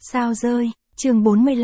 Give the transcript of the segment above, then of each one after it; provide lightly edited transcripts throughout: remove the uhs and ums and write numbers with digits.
Sao rơi, chương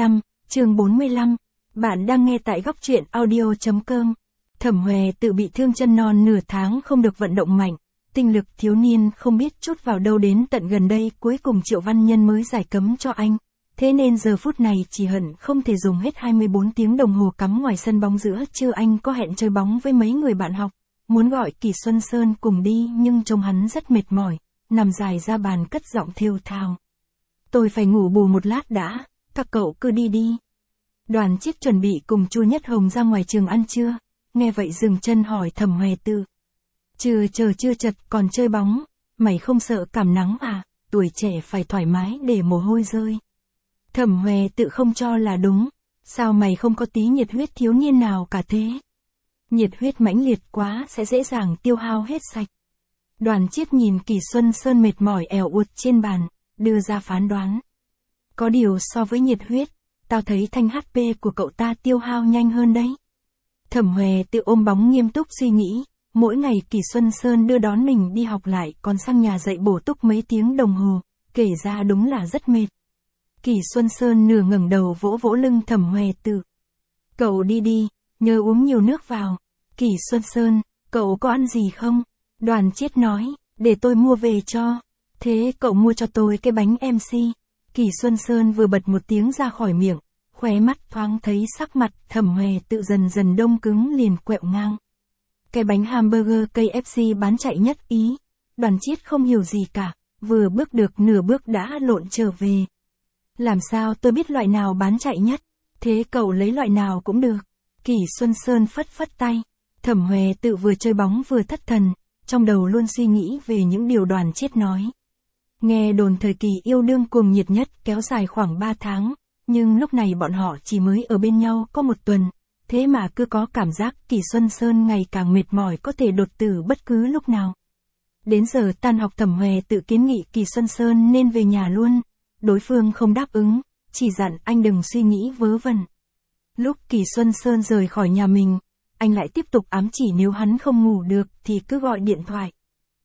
45, bạn đang nghe tại góc truyện audio.com. Thẩm Hòe tự bị thương chân non nửa tháng không được vận động mạnh, tinh lực thiếu niên không biết chút vào đâu đến tận gần đây cuối cùng Triệu Văn Nhân mới giải cấm cho anh. Thế nên giờ phút này chỉ hận không thể dùng hết 24 tiếng đồng hồ cắm ngoài sân bóng giữa trưa. Anh có hẹn chơi bóng với mấy người bạn học, muốn gọi Kỳ Xuân Sơn cùng đi nhưng trông hắn rất mệt mỏi, nằm dài ra bàn cất giọng thều thào. Tôi phải ngủ bù một lát đã, các cậu cứ đi đi. Đoàn Chiết chuẩn bị cùng Chu Nhất Hồng ra ngoài trường ăn trưa, nghe vậy dừng chân hỏi Thẩm Hòe Tự. Chưa chật còn chơi bóng, mày không sợ cảm nắng à, tuổi trẻ phải thoải mái để mồ hôi rơi. Thẩm Hòe Tự không cho là đúng, sao mày không có tí nhiệt huyết thiếu niên nào cả thế? Nhiệt huyết mãnh liệt quá sẽ dễ dàng tiêu hao hết sạch. Đoàn Chiết nhìn Kỳ Xuân Sơn mệt mỏi èo uột trên bàn, đưa ra phán đoán. Có điều so với nhiệt huyết, tao thấy thanh HP của cậu ta tiêu hao nhanh hơn đấy. Thẩm Hòe Tự ôm bóng nghiêm túc suy nghĩ, mỗi ngày Kỳ Xuân Sơn đưa đón mình đi học lại còn sang nhà dạy bổ túc mấy tiếng đồng hồ, kể ra đúng là rất mệt. Kỳ Xuân Sơn nửa ngẩng đầu vỗ vỗ lưng Thẩm Hòe Tự. Cậu đi đi, nhớ uống nhiều nước vào. Kỳ Xuân Sơn, cậu có ăn gì không? Đoàn Chiết nói, để tôi mua về cho. Thế cậu mua cho tôi cái bánh MC. Kỳ Xuân Sơn vừa bật một tiếng ra khỏi miệng, khóe mắt thoáng thấy sắc mặt Thẩm Hòe Tự dần dần đông cứng liền quẹo ngang. Cái bánh hamburger KFC bán chạy nhất Ý. Đoàn Chiết không hiểu gì cả, vừa bước được nửa bước đã lộn trở về. Làm sao tôi biết loại nào bán chạy nhất? Thế cậu lấy loại nào cũng được. Kỳ Xuân Sơn phất phất tay. Thẩm Hòe Tự vừa chơi bóng vừa thất thần, trong đầu luôn suy nghĩ về những điều Đoàn Chiết nói. Nghe đồn thời kỳ yêu đương cuồng nhiệt nhất kéo dài khoảng 3 tháng, nhưng lúc này bọn họ chỉ mới ở bên nhau có 1 tuần, thế mà cứ có cảm giác Kỳ Xuân Sơn ngày càng mệt mỏi có thể đột tử bất cứ lúc nào. Đến giờ tan học Thẩm Hòe Tự kiến nghị Kỳ Xuân Sơn nên về nhà luôn, đối phương không đáp ứng, chỉ dặn anh đừng suy nghĩ vớ vẩn. Lúc Kỳ Xuân Sơn rời khỏi nhà mình, anh lại tiếp tục ám chỉ nếu hắn không ngủ được thì cứ gọi điện thoại.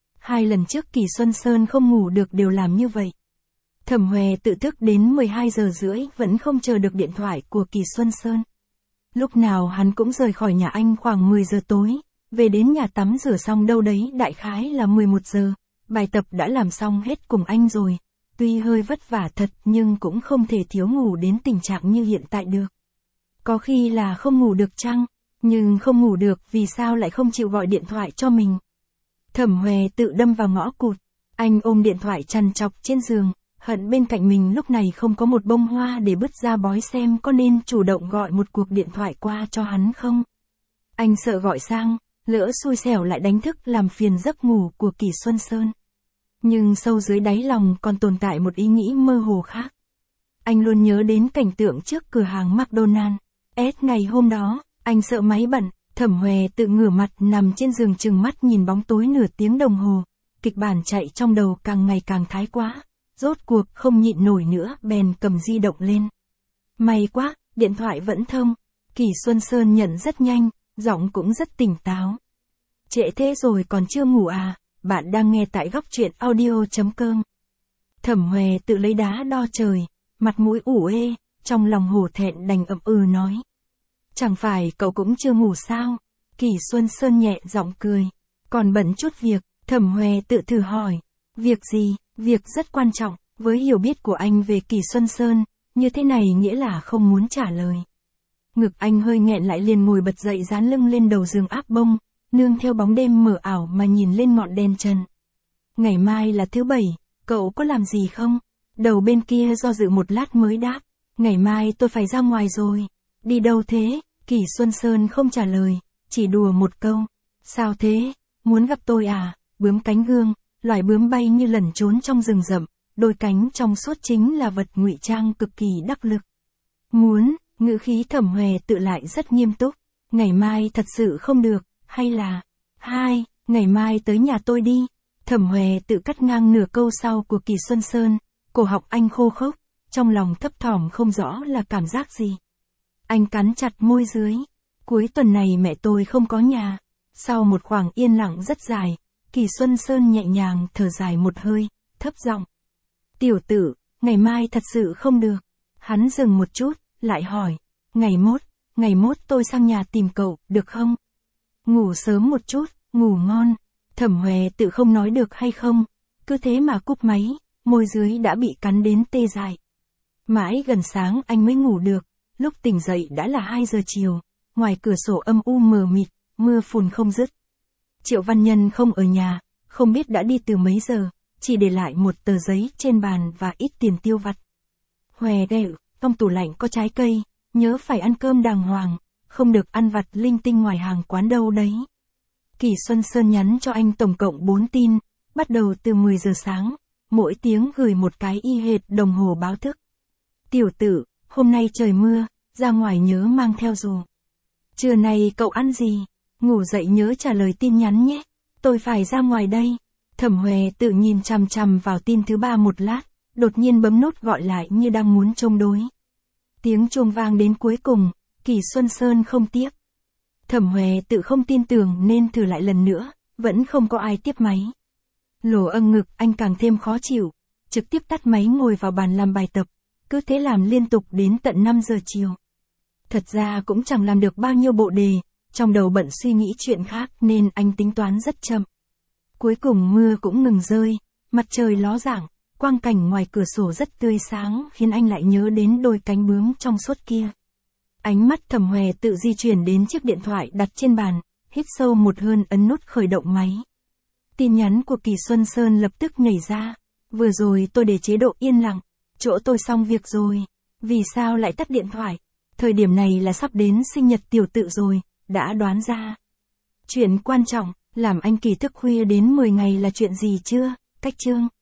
2 lần trước Kỳ Xuân Sơn không ngủ được đều làm như vậy. Thẩm Hòe Tự thức đến 12 giờ rưỡi vẫn không chờ được điện thoại của Kỳ Xuân Sơn. Lúc nào hắn cũng rời khỏi nhà anh khoảng 10 giờ tối, về đến nhà tắm rửa xong đâu đấy đại khái là 11 giờ, bài tập đã làm xong hết cùng anh rồi. Tuy hơi vất vả thật nhưng cũng không thể thiếu ngủ đến tình trạng như hiện tại được. Có khi là không ngủ được chăng, nhưng không ngủ được vì sao lại không chịu gọi điện thoại cho mình. Thẩm Hòe Tự đâm vào ngõ cụt, anh ôm điện thoại trằn trọc trên giường, hận bên cạnh mình lúc này không có một bông hoa để bứt ra bói xem có nên chủ động gọi một cuộc điện thoại qua cho hắn không. Anh sợ gọi sang, lỡ xui xẻo lại đánh thức làm phiền giấc ngủ của Kỳ Xuân Sơn. Nhưng sâu dưới đáy lòng còn tồn tại một ý nghĩ mơ hồ khác. Anh luôn nhớ đến cảnh tượng trước cửa hàng McDonald's. Ngày hôm đó, anh sợ máy bận, Thẩm Hòe Tự ngửa mặt nằm trên giường chừng mắt nhìn bóng tối nửa tiếng đồng hồ. Kịch bản chạy trong đầu càng ngày càng thái quá. Rốt cuộc không nhịn nổi nữa bèn cầm di động lên. May quá, điện thoại vẫn thông. Kỳ Xuân Sơn nhận rất nhanh, giọng cũng rất tỉnh táo. Trễ thế rồi còn chưa ngủ à? Bạn đang nghe tại góc truyện audio.com. Thẩm Hòe Tự lấy đá đo trời, mặt mũi ủ ê, trong lòng hổ thẹn đành ậm ừ nói. Chẳng phải cậu cũng chưa ngủ sao? Kỳ Xuân Sơn nhẹ giọng cười. Còn bận chút việc, Thẩm Hòe Tự thử hỏi. Việc gì? Việc rất quan trọng, với hiểu biết của anh về Kỳ Xuân Sơn, như thế này nghĩa là không muốn trả lời. Ngực anh hơi nghẹn lại liền ngồi bật dậy dán lưng lên đầu giường áp bông, nương theo bóng đêm mờ ảo mà nhìn lên ngọn đèn trần. Ngày mai là thứ Bảy, cậu có làm gì không? Đầu bên kia do dự một lát mới đáp. Ngày mai tôi phải ra ngoài rồi. Đi đâu thế? Kỳ Xuân Sơn không trả lời, chỉ đùa một câu. Sao thế? Muốn gặp tôi à? Bướm cánh gương, loài bướm bay như lẩn trốn trong rừng rậm, đôi cánh trong suốt chính là vật ngụy trang cực kỳ đắc lực. Muốn, ngữ khí Thẩm Hòe Tự lại rất nghiêm túc. Ngày mai thật sự không được, hay là... ngày mai tới nhà tôi đi. Thẩm Hòe Tự cắt ngang nửa câu sau của Kỳ Xuân Sơn, cổ họng anh khô khốc, trong lòng thấp thỏm không rõ là cảm giác gì. Anh cắn chặt môi dưới. Cuối tuần này mẹ tôi không có nhà. Sau một khoảng yên lặng rất dài, Kỳ Xuân Sơn nhẹ nhàng thở dài một hơi, thấp giọng. Tiểu Tự, ngày mai thật sự không được. Hắn dừng một chút, lại hỏi, ngày mốt tôi sang nhà tìm cậu, được không? Ngủ sớm một chút, ngủ ngon. Thẩm Hòe Tự không nói được hay không, cứ thế mà cúp máy, môi dưới đã bị cắn đến tê dại. Mãi gần sáng anh mới ngủ được, lúc tỉnh dậy đã là 2 giờ chiều, ngoài cửa sổ âm u mờ mịt, mưa phùn không dứt. Triệu Văn Nhân không ở nhà, không biết đã đi từ mấy giờ, chỉ để lại một tờ giấy trên bàn và ít tiền tiêu vặt. Hòe Đệu, trong tủ lạnh có trái cây, nhớ phải ăn cơm đàng hoàng, không được ăn vặt linh tinh ngoài hàng quán đâu đấy. Kỳ Xuân Sơn nhắn cho anh tổng cộng 4 tin, bắt đầu từ 10 giờ sáng, mỗi tiếng gửi một cái y hệt đồng hồ báo thức. Tiểu tử, hôm nay trời mưa, ra ngoài nhớ mang theo dù. Trưa nay cậu ăn gì? Ngủ dậy nhớ trả lời tin nhắn nhé. Tôi phải ra ngoài đây. Thẩm Hòe Tự nhìn chằm chằm vào tin thứ 3 một lát, đột nhiên bấm nút gọi lại như đang muốn chống đối. Tiếng chuông vang đến cuối cùng, Kỳ Xuân Sơn không tiếp. Thẩm Hòe Tự không tin tưởng nên thử lại lần nữa, vẫn không có ai tiếp máy. Lổ âng ngực anh càng thêm khó chịu, trực tiếp tắt máy ngồi vào bàn làm bài tập, cứ thế làm liên tục đến tận 5 giờ chiều. Thật ra cũng chẳng làm được bao nhiêu bộ đề, trong đầu bận suy nghĩ chuyện khác nên anh tính toán rất chậm. Cuối cùng mưa cũng ngừng rơi, mặt trời ló dạng, quang cảnh ngoài cửa sổ rất tươi sáng khiến anh lại nhớ đến đôi cánh bướm trong suốt kia. Ánh mắt Thẩm Hòe Tự di chuyển đến chiếc điện thoại đặt trên bàn, hít sâu một hơi ấn nút khởi động máy. Tin nhắn của Kỳ Xuân Sơn lập tức nhảy ra. Vừa rồi tôi để chế độ yên lặng, chỗ tôi xong việc rồi. Vì sao lại tắt điện thoại? Thời điểm này là sắp đến sinh nhật tiểu tự rồi, đã đoán ra. Chuyện quan trọng, làm anh Kỳ thức khuya đến 10 ngày là chuyện gì chưa? Cách chương.